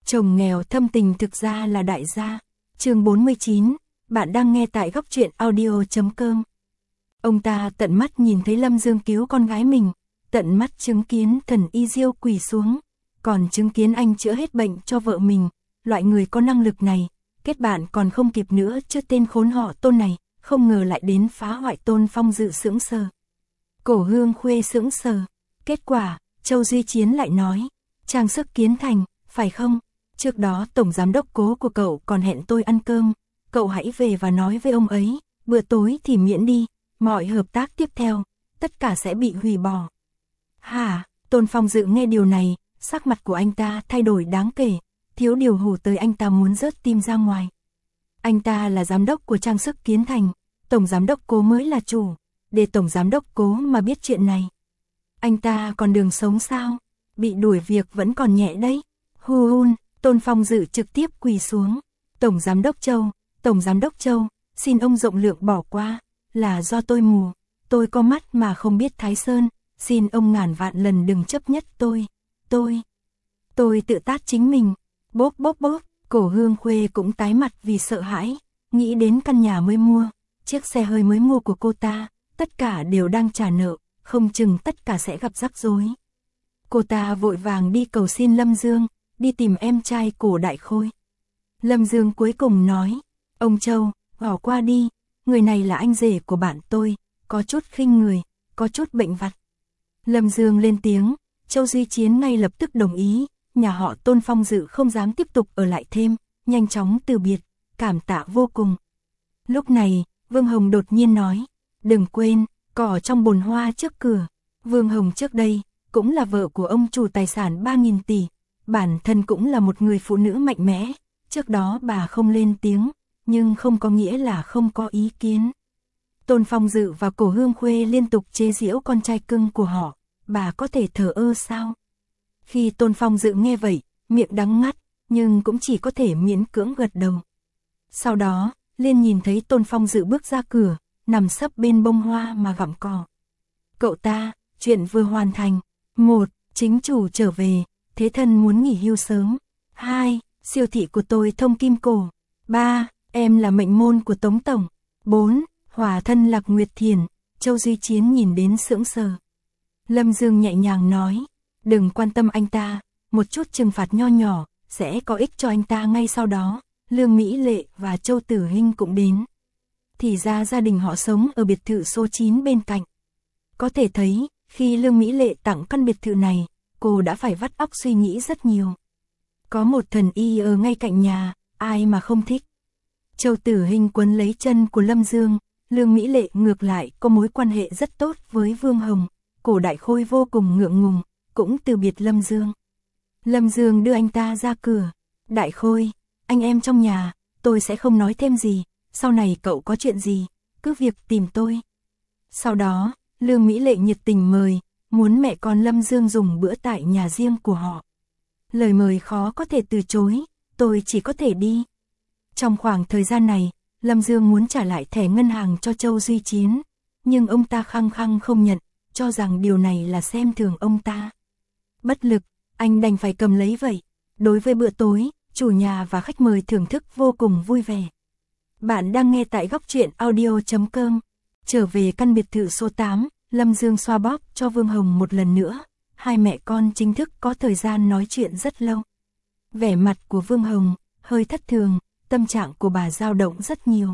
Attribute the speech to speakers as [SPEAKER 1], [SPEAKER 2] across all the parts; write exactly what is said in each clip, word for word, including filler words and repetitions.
[SPEAKER 1] Chồng nghèo thâm tình thực ra là đại gia. Chương bốn mươi chín, bạn đang nghe tại góc truyện audio chấm com. Ông ta tận mắt nhìn thấy Lâm Dương cứu con gái mình, tận mắt chứng kiến thần y Diêu quỳ xuống, còn chứng kiến anh chữa hết bệnh cho vợ mình. Loại người có năng lực này, kết bạn còn không kịp nữa chứ tên khốn họ Tôn này, không ngờ lại đến phá hoại Tôn Phong Dự sững sờ. Cổ Hương Khuê sững sờ. Kết quả, Châu Duy Chiến lại nói, trang sức Kiến Thành, phải không? Trước đó tổng giám đốc Cố của cậu còn hẹn tôi ăn cơm, cậu hãy về và nói với ông ấy, bữa tối thì miễn đi, mọi hợp tác tiếp theo, tất cả sẽ bị hủy bỏ. Hả? Tôn Phong Dự nghe điều này, sắc mặt của anh ta thay đổi đáng kể, thiếu điều hù tới anh ta muốn rớt tim ra ngoài. Anh ta là giám đốc của trang sức Kiến Thành, tổng giám đốc Cố mới là chủ, để tổng giám đốc Cố mà biết chuyện này. Anh ta còn đường sống sao? Bị đuổi việc vẫn còn nhẹ đấy. Hu hun, Tôn Phong Dự trực tiếp quỳ xuống. Tổng giám đốc Châu, tổng giám đốc Châu, xin ông rộng lượng bỏ qua, là do tôi mù, tôi có mắt mà không biết Thái Sơn, xin ông ngàn vạn lần đừng chấp nhất tôi, tôi, tôi tự tát chính mình. Bốp bốp bốp, Cổ Hương Khuê cũng tái mặt vì sợ hãi, nghĩ đến căn nhà mới mua, chiếc xe hơi mới mua của cô ta, tất cả đều đang trả nợ, không chừng tất cả sẽ gặp rắc rối. Cô ta vội vàng đi cầu xin Lâm Dương, đi tìm em trai Cổ Đại Khôi. Lâm Dương cuối cùng nói, ông Châu, bỏ qua đi, người này là anh rể của bạn tôi, có chút khinh người, có chút bệnh vặt. Lâm Dương lên tiếng, Châu Duy Chiến ngay lập tức đồng ý, nhà họ Tôn Phong Dự không dám tiếp tục ở lại thêm, nhanh chóng từ biệt, cảm tạ vô cùng. Lúc này, Vương Hồng đột nhiên nói, đừng quên, cỏ trong bồn hoa trước cửa. Vương Hồng trước đây, cũng là vợ của ông chủ tài sản ba nghìn tỷ, bản thân cũng là một người phụ nữ mạnh mẽ, trước đó bà không lên tiếng, nhưng không có nghĩa là không có ý kiến. Tôn Phong Dự và Cổ Hương Khuê liên tục chế giễu con trai cưng của họ, bà có thể thờ ơ sao? Khi Tôn Phong Dự nghe vậy, miệng đắng ngắt, nhưng cũng chỉ có thể miễn cưỡng gật đầu. Sau đó, Liên nhìn thấy Tôn Phong Dự bước ra cửa, nằm sấp bên bông hoa mà gặm cỏ. Cậu ta, chuyện vừa hoàn thành. Một, chính chủ trở về, thế thân muốn nghỉ hưu sớm. Hai, siêu thị của tôi thông kim cổ. Ba, em là mệnh môn của Tống Tổng. Bốn, hòa thân Lạc Nguyệt Thiền. Châu Duy Chiến nhìn đến sững sờ. Lâm Dương nhẹ nhàng nói, đừng quan tâm anh ta, một chút trừng phạt nho nhỏ, sẽ có ích cho anh ta ngay sau đó. Lương Mỹ Lệ và Châu Tử Hinh cũng đến. Thì ra gia đình họ sống ở biệt thự số chín bên cạnh. Có thể thấy, khi Lương Mỹ Lệ tặng căn biệt thự này, cô đã phải vắt óc suy nghĩ rất nhiều. Có một thần y ở ngay cạnh nhà, ai mà không thích. Châu Tử Hinh quấn lấy chân của Lâm Dương, Lương Mỹ Lệ ngược lại có mối quan hệ rất tốt với Vương Hồng. Cổ Đại Khôi vô cùng ngượng ngùng, cũng từ biệt Lâm Dương. Lâm Dương đưa anh ta ra cửa. Đại Khôi, anh em trong nhà, tôi sẽ không nói thêm gì, sau này cậu có chuyện gì, cứ việc tìm tôi. Sau đó, Lương Mỹ Lệ nhiệt tình mời, muốn mẹ con Lâm Dương dùng bữa tại nhà riêng của họ. Lời mời khó có thể từ chối, tôi chỉ có thể đi. Trong khoảng thời gian này, Lâm Dương muốn trả lại thẻ ngân hàng cho Châu Duy Chiến, nhưng ông ta khăng khăng không nhận, cho rằng điều này là xem thường ông ta. Bất lực, anh đành phải cầm lấy vậy. Đối với bữa tối, chủ nhà và khách mời thưởng thức vô cùng vui vẻ. Bạn đang nghe tại góc truyện audio chấm com. Trở về căn biệt thự số tám, Lâm Dương xoa bóp cho Vương Hồng một lần nữa. Hai mẹ con chính thức có thời gian nói chuyện rất lâu. Vẻ mặt của Vương Hồng hơi thất thường, tâm trạng của bà dao động rất nhiều.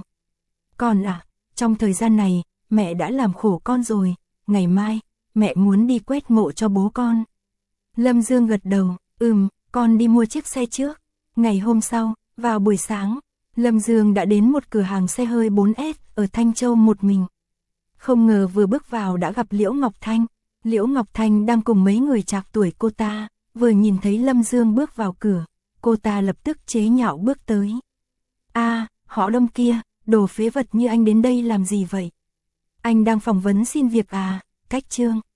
[SPEAKER 1] Con à, trong thời gian này, mẹ đã làm khổ con rồi, ngày mai, mẹ muốn đi quét mộ cho bố con. Lâm Dương gật đầu, ừm, con đi mua chiếc xe trước. Ngày hôm sau, vào buổi sáng, Lâm Dương đã đến một cửa hàng xe hơi bốn S ở Thanh Châu một mình. Không ngờ vừa bước vào đã gặp Liễu Ngọc Thanh. Liễu Ngọc Thanh đang cùng mấy người trạc tuổi cô ta, vừa nhìn thấy Lâm Dương bước vào cửa, cô ta lập tức chế nhạo bước tới. A, à, họ Đông kia, đồ phế vật như anh đến đây làm gì vậy? Anh đang phỏng vấn xin việc à? Cách chương.